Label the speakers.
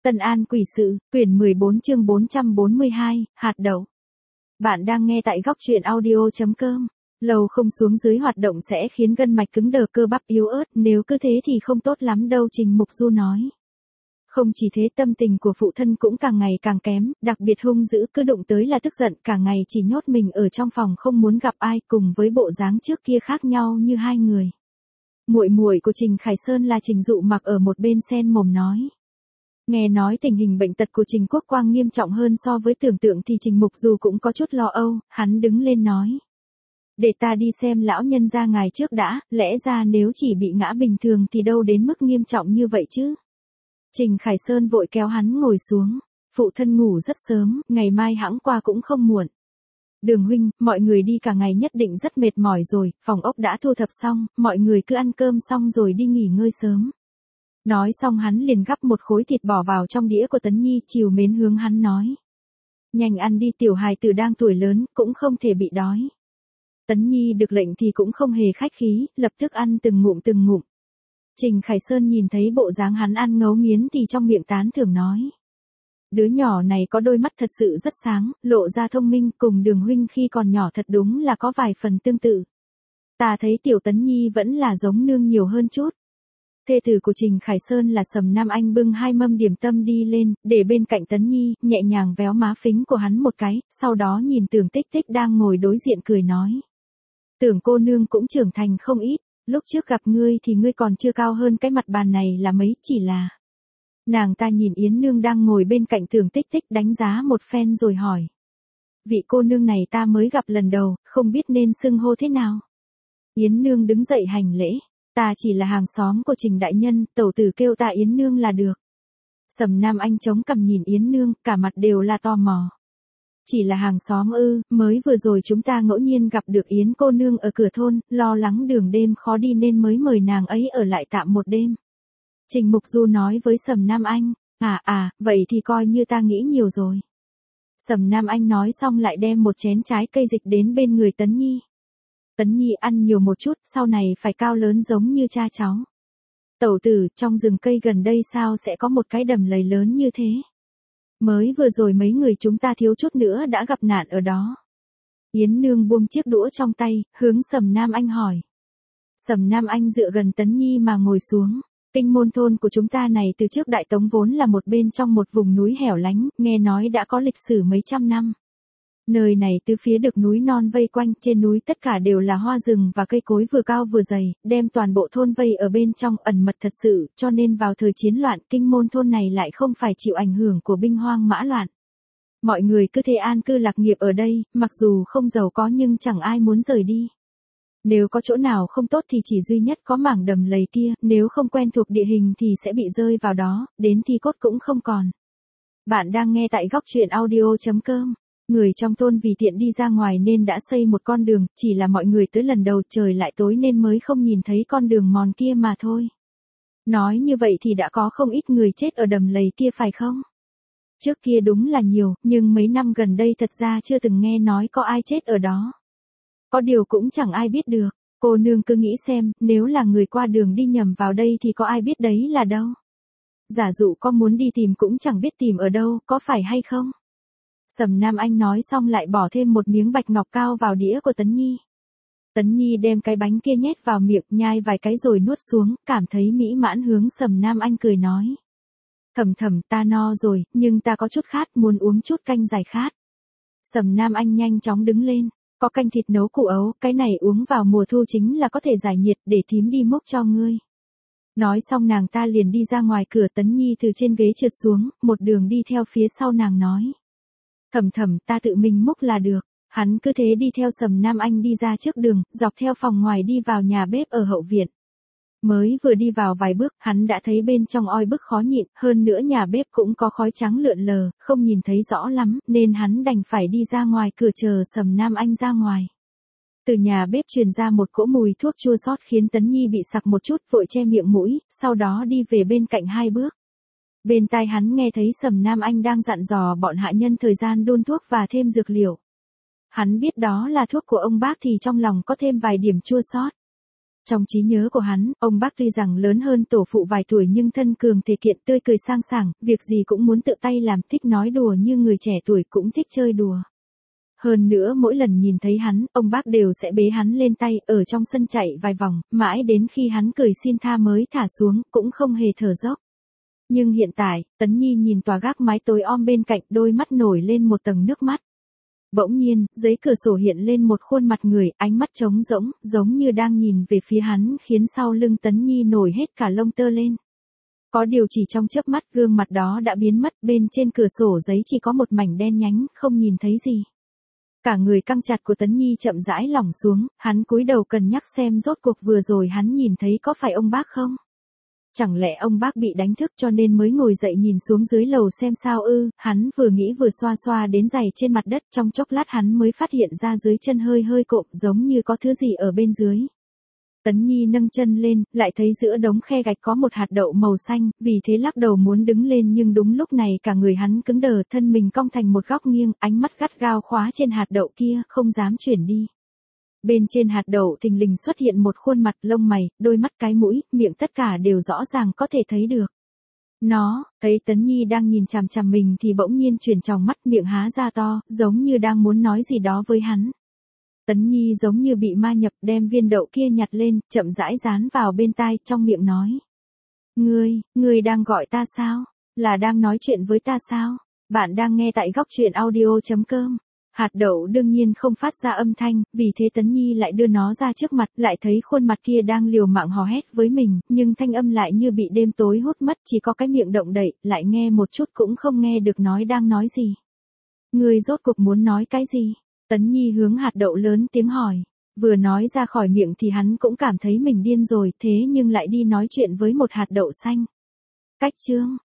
Speaker 1: Tân An Quỷ Sự, quyển 14 chương 442, hạt đậu. Bạn đang nghe tại góc truyện audio.com. Lâu không xuống dưới hoạt động sẽ khiến gân mạch cứng đờ, cơ bắp yếu ớt, nếu cứ thế thì không tốt lắm đâu, Trình Mục Du nói. Không chỉ thế, tâm tình của phụ thân cũng càng ngày càng kém, đặc biệt hung dữ, cứ đụng tới là tức giận, cả ngày chỉ nhốt mình ở trong phòng không muốn gặp ai, cùng với bộ dáng trước kia khác nhau như hai người. Muội muội của Trình Khải Sơn là Trình Dụ Mặc ở một bên sen mồm nói. Nghe nói tình hình bệnh tật của Trình Quốc Quang nghiêm trọng hơn so với tưởng tượng thì Trình Mục Du cũng có chút lo âu, hắn đứng lên nói. Để ta đi xem lão nhân gia ngài trước đã, lẽ ra nếu chỉ bị ngã bình thường thì đâu đến mức nghiêm trọng như vậy chứ. Trình Khải Sơn vội kéo hắn ngồi xuống, phụ thân ngủ rất sớm, ngày mai hẵng qua cũng không muộn. Đường huynh, mọi người đi cả ngày nhất định rất mệt mỏi rồi, phòng ốc đã thu thập xong, mọi người cứ ăn cơm xong rồi đi nghỉ ngơi sớm. Nói xong hắn liền gắp một khối thịt bỏ vào trong đĩa của Tấn Nhi, trìu mến hướng hắn nói. Nhanh ăn đi, tiểu hài tử đang tuổi lớn, cũng không thể bị đói. Tấn Nhi được lệnh thì cũng không hề khách khí, lập tức ăn từng ngụm từng ngụm. Trình Khải Sơn nhìn thấy bộ dáng hắn ăn ngấu nghiến thì trong miệng tán thưởng nói. Đứa nhỏ này có đôi mắt thật sự rất sáng, lộ ra thông minh, cùng Đường huynh khi còn nhỏ thật đúng là có vài phần tương tự. Ta thấy tiểu Tấn Nhi vẫn là giống nương nhiều hơn chút. Thê tử của Trình Khải Sơn là Sầm Nam Anh bưng hai mâm điểm tâm đi lên, để bên cạnh Tấn Nhi, nhẹ nhàng véo má phính của hắn một cái, sau đó nhìn Tưởng Tích Tích đang ngồi đối diện cười nói. Tưởng cô nương cũng trưởng thành không ít, lúc trước gặp ngươi thì ngươi còn chưa cao hơn cái mặt bàn này là mấy, chỉ là. Nàng ta nhìn Yến nương đang ngồi bên cạnh Tưởng Tích Tích đánh giá một phen rồi hỏi. Vị cô nương này ta mới gặp lần đầu, không biết nên xưng hô thế nào. Yến nương đứng dậy hành lễ. Ta chỉ là hàng xóm của Trình đại nhân, tẩu tử kêu ta Yến nương là được. Sầm Nam Anh chống cằm nhìn Yến nương, cả mặt đều là tò mò. Chỉ là hàng xóm ư, mới vừa rồi chúng ta ngẫu nhiên gặp được Yến cô nương ở cửa thôn, lo lắng đường đêm khó đi nên mới mời nàng ấy ở lại tạm một đêm. Trình Mục Du nói với Sầm Nam Anh, vậy thì coi như ta nghĩ nhiều rồi. Sầm Nam Anh nói xong lại đem một chén trái cây dịch đến bên người Tấn Nhi. Tấn Nhi ăn nhiều một chút, sau này phải cao lớn giống như cha cháu. Tẩu tử, trong rừng cây gần đây sao sẽ có một cái đầm lầy lớn như thế? Mới vừa rồi mấy người chúng ta thiếu chút nữa đã gặp nạn ở đó. Yến nương buông chiếc đũa trong tay, hướng Sầm Nam Anh hỏi. Sầm Nam Anh dựa gần Tấn Nhi mà ngồi xuống. Kinh Môn thôn của chúng ta này từ trước Đại Tống vốn là một bên trong một vùng núi hẻo lánh, nghe nói đã có lịch sử mấy trăm năm. Nơi này từ phía được núi non vây quanh, trên núi tất cả đều là hoa rừng và cây cối vừa cao vừa dày, đem toàn bộ thôn vây ở bên trong, ẩn mật thật sự, cho nên vào thời chiến loạn, Kinh Môn thôn này lại không phải chịu ảnh hưởng của binh hoang mã loạn. Mọi người cứ thế an cư lạc nghiệp ở đây, mặc dù không giàu có nhưng chẳng ai muốn rời đi. Nếu có chỗ nào không tốt thì chỉ duy nhất có mảng đầm lầy kia, nếu không quen thuộc địa hình thì sẽ bị rơi vào đó, đến thi cốt cũng không còn. Bạn đang nghe tại góc truyện audio.com. Người trong thôn vì tiện đi ra ngoài nên đã xây một con đường, chỉ là mọi người tới lần đầu trời lại tối nên mới không nhìn thấy con đường mòn kia mà thôi. Nói như vậy thì đã có không ít người chết ở đầm lầy kia phải không? Trước kia đúng là nhiều, nhưng mấy năm gần đây thật ra chưa từng nghe nói có ai chết ở đó. Có điều cũng chẳng ai biết được, cô nương cứ nghĩ xem, nếu là người qua đường đi nhầm vào đây thì có ai biết đấy là đâu. Giả dụ có muốn đi tìm cũng chẳng biết tìm ở đâu, có phải hay không? Sầm Nam Anh nói xong lại bỏ thêm một miếng bạch ngọc cao vào đĩa của Tấn Nhi. Tấn Nhi đem cái bánh kia nhét vào miệng, nhai vài cái rồi nuốt xuống, cảm thấy mỹ mãn hướng Sầm Nam Anh cười nói. Thầm ta no rồi, nhưng ta có chút khát, muốn uống chút canh giải khát. Sầm Nam Anh nhanh chóng đứng lên, có canh thịt nấu củ ấu, cái này uống vào mùa thu chính là có thể giải nhiệt, để thím đi múc cho ngươi. Nói xong nàng ta liền đi ra ngoài cửa, Tấn Nhi từ trên ghế trượt xuống, một đường đi theo phía sau nàng nói. Thầm ta tự mình múc là được. Hắn cứ thế đi theo Sầm Nam Anh đi ra trước đường, dọc theo phòng ngoài đi vào nhà bếp ở hậu viện. Mới vừa đi vào vài bước, hắn đã thấy bên trong oi bức khó nhịn, hơn nữa nhà bếp cũng có khói trắng lượn lờ, không nhìn thấy rõ lắm, nên hắn đành phải đi ra ngoài cửa chờ Sầm Nam Anh ra ngoài. Từ nhà bếp truyền ra một cỗ mùi thuốc chua xót khiến Tấn Nhi bị sặc một chút, vội che miệng mũi, sau đó đi về bên cạnh hai bước. Bên tai hắn nghe thấy Sầm Nam Anh đang dặn dò bọn hạ nhân thời gian đun thuốc và thêm dược liệu. Hắn biết đó là thuốc của ông bác thì trong lòng có thêm vài điểm chua xót. Trong trí nhớ của hắn, ông bác tuy rằng lớn hơn tổ phụ vài tuổi nhưng thân cường thể kiện, tươi cười sang sảng, việc gì cũng muốn tự tay làm, thích nói đùa như người trẻ tuổi cũng thích chơi đùa. Hơn nữa mỗi lần nhìn thấy hắn, ông bác đều sẽ bế hắn lên tay, ở trong sân chạy vài vòng, mãi đến khi hắn cười xin tha mới thả xuống, cũng không hề thở dốc. Nhưng hiện tại, Tấn Nhi nhìn tòa gác mái tối om bên cạnh, đôi mắt nổi lên một tầng nước mắt. Bỗng nhiên, dưới cửa sổ hiện lên một khuôn mặt người, ánh mắt trống rỗng, giống như đang nhìn về phía hắn, khiến sau lưng Tấn Nhi nổi hết cả lông tơ lên. Có điều chỉ trong chớp mắt, gương mặt đó đã biến mất, bên trên cửa sổ giấy chỉ có một mảnh đen nhánh, không nhìn thấy gì. Cả người căng chặt của Tấn Nhi chậm rãi lỏng xuống, hắn cúi đầu cân nhắc xem rốt cuộc vừa rồi hắn nhìn thấy có phải ông bác không? Chẳng lẽ ông bác bị đánh thức cho nên mới ngồi dậy nhìn xuống dưới lầu xem sao ư? Hắn vừa nghĩ vừa xoa xoa đến giày trên mặt đất, trong chốc lát hắn mới phát hiện ra dưới chân hơi hơi cộm, giống như có thứ gì ở bên dưới. Tấn Nhi nâng chân lên, lại thấy giữa đống khe gạch có một hạt đậu màu xanh, vì thế lắc đầu muốn đứng lên nhưng đúng lúc này cả người hắn cứng đờ, thân mình cong thành một góc nghiêng, ánh mắt gắt gao khóa trên hạt đậu kia, không dám chuyển đi. Bên trên hạt đậu thình lình xuất hiện một khuôn mặt, lông mày, đôi mắt, cái mũi, miệng tất cả đều rõ ràng có thể thấy được. Nó, thấy Tấn Nhi đang nhìn chằm chằm mình thì bỗng nhiên chuyển tròng mắt, miệng há ra to, giống như đang muốn nói gì đó với hắn. Tấn Nhi giống như bị ma nhập, đem viên đậu kia nhặt lên, chậm rãi dán vào bên tai, trong miệng nói. Ngươi đang gọi ta sao? Là đang nói chuyện với ta sao? Bạn đang nghe tại góc truyện audio.com. Hạt đậu đương nhiên không phát ra âm thanh, vì thế Tấn Nhi lại đưa nó ra trước mặt, lại thấy khuôn mặt kia đang liều mạng hò hét với mình, nhưng thanh âm lại như bị đêm tối hút mất, chỉ có cái miệng động đậy, lại nghe một chút cũng không nghe được nói đang nói gì. Ngươi rốt cuộc muốn nói cái gì? Tấn Nhi hướng hạt đậu lớn tiếng hỏi. Vừa nói ra khỏi miệng thì hắn cũng cảm thấy mình điên rồi, thế nhưng lại đi nói chuyện với một hạt đậu xanh. Cách chương